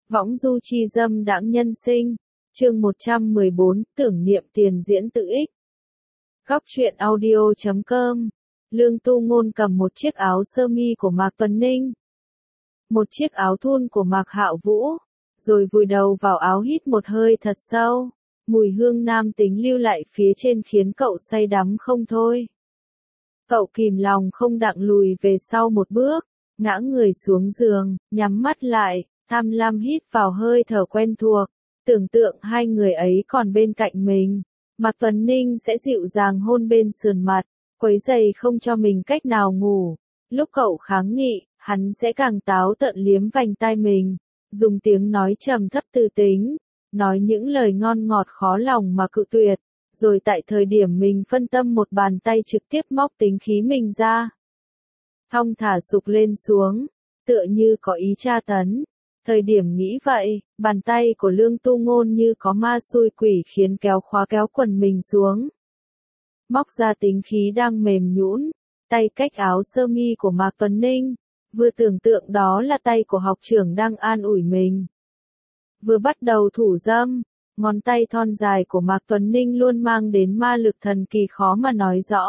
Võng du chi dâm đãng nhân sinh, chương 114, tưởng niệm tiền diễn tự ích. Góc truyện audio.com. Lương Tu Ngôn cầm một chiếc áo sơ mi của Mạc Tuấn Ninh, một chiếc áo thun của Mạc Hạo Vũ, rồi vùi đầu vào áo hít một hơi thật sâu. Mùi hương nam tính lưu lại phía trên khiến cậu say đắm không thôi. Cậu kìm lòng không đặng lùi về sau một bước, ngã người xuống giường, nhắm mắt lại, tham lam hít vào hơi thở quen thuộc, tưởng tượng hai người ấy còn bên cạnh mình. Mạc Tuấn Ninh sẽ dịu dàng hôn bên sườn mặt, quấy giày không cho mình cách nào ngủ. Lúc cậu kháng nghị, hắn sẽ càng táo tợn liếm vành tai mình, dùng tiếng nói trầm thấp tư tính, nói những lời ngon ngọt khó lòng mà cự tuyệt, rồi tại thời điểm mình phân tâm một bàn tay trực tiếp móc tính khí mình ra. Thong thả sục lên xuống, tựa như có ý tra tấn. Thời điểm nghĩ vậy, bàn tay của Lương Tu Ngôn như có ma xui quỷ khiến khóa kéo quần mình xuống. Móc ra tính khí đang mềm nhũn, tay cách áo sơ mi của Mạc Tuấn Ninh, vừa tưởng tượng đó là tay của học trưởng đang an ủi mình. Vừa bắt đầu thủ dâm, ngón tay thon dài của Mạc Tuấn Ninh luôn mang đến ma lực thần kỳ khó mà nói rõ.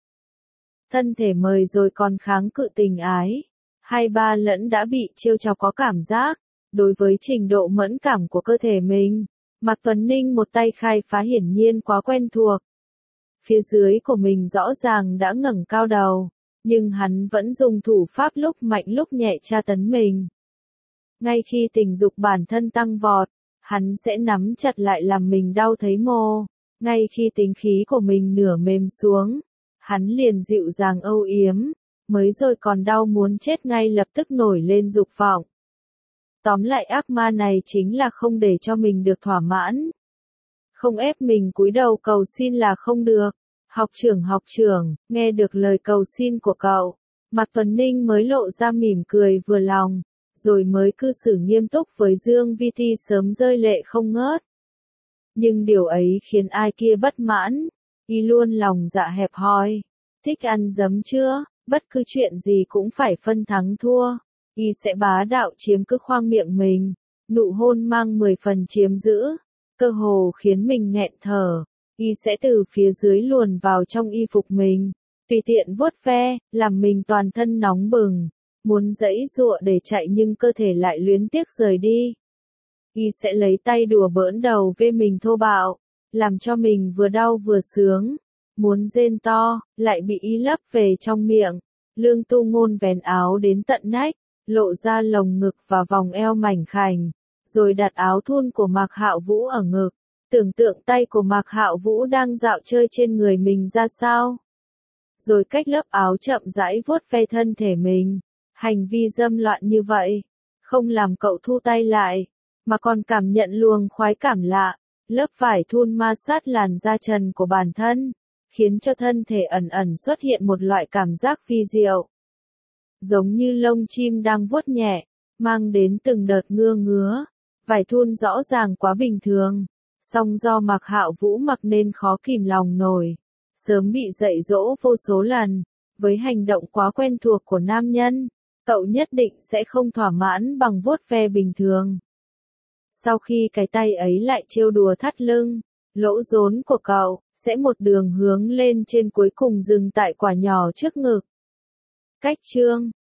Thân thể mời rồi còn kháng cự tình ái, hai ba lẫn đã bị trêu chọc có cảm giác. Đối với trình độ mẫn cảm của cơ thể mình, Mạc Tuấn Ninh một tay khai phá hiển nhiên quá quen thuộc. Phía dưới của mình rõ ràng đã ngẩng cao đầu, nhưng hắn vẫn dùng thủ pháp lúc mạnh lúc nhẹ tra tấn mình. Ngay khi tình dục bản thân tăng vọt, hắn sẽ nắm chặt lại làm mình đau thấy mồ. Ngay khi tính khí của mình nửa mềm xuống, hắn liền dịu dàng âu yếm, mới rồi còn đau muốn chết ngay lập tức nổi lên dục vọng. Tóm lại ác ma này chính là không để cho mình được thỏa mãn. Không ép mình cúi đầu cầu xin là không được. Học trưởng, nghe được lời cầu xin của cậu, Mạc Tuấn Ninh mới lộ ra mỉm cười vừa lòng, rồi mới cư xử nghiêm túc với Dương Vi Ti sớm rơi lệ không ngớt. Nhưng điều ấy khiến ai kia bất mãn, y luôn lòng dạ hẹp hòi, thích ăn dấm chưa, bất cứ chuyện gì cũng phải phân thắng thua. Y sẽ bá đạo chiếm cứ khoang miệng mình, nụ hôn mang 10 phần chiếm giữ, cơ hồ khiến mình nghẹn thở. Y sẽ từ phía dưới luồn vào trong y phục mình, tùy tiện vuốt ve, làm mình toàn thân nóng bừng, muốn giãy giụa để chạy nhưng cơ thể lại luyến tiếc rời đi. Y sẽ lấy tay đùa bỡn đầu về mình thô bạo, làm cho mình vừa đau vừa sướng, muốn rên to, lại bị y lấp về trong miệng. Lương Tu Ngôn vén áo đến tận nách, lộ ra lồng ngực và vòng eo mảnh khảnh, rồi đặt áo thun của Mạc Hạo Vũ ở ngực, tưởng tượng tay của Mạc Hạo Vũ đang dạo chơi trên người mình ra sao. Rồi cách lớp áo chậm rãi vuốt ve thân thể mình, hành vi dâm loạn như vậy, không làm cậu thu tay lại, mà còn cảm nhận luồng khoái cảm lạ, lớp vải thun ma sát làn da trần của bản thân, khiến cho thân thể ẩn ẩn xuất hiện một loại cảm giác vi diệu. Giống như lông chim đang vuốt nhẹ, mang đến từng đợt ngứa, vải thun rõ ràng quá bình thường, song do Mạc Hạo Vũ mặc nên khó kìm lòng nổi, sớm bị dạy dỗ vô số lần, với hành động quá quen thuộc của nam nhân, cậu nhất định sẽ không thỏa mãn bằng vuốt ve bình thường. Sau khi cái tay ấy lại trêu đùa thắt lưng, lỗ rốn của cậu, sẽ một đường hướng lên trên cuối cùng dừng tại quả nhỏ trước ngực. Cách chương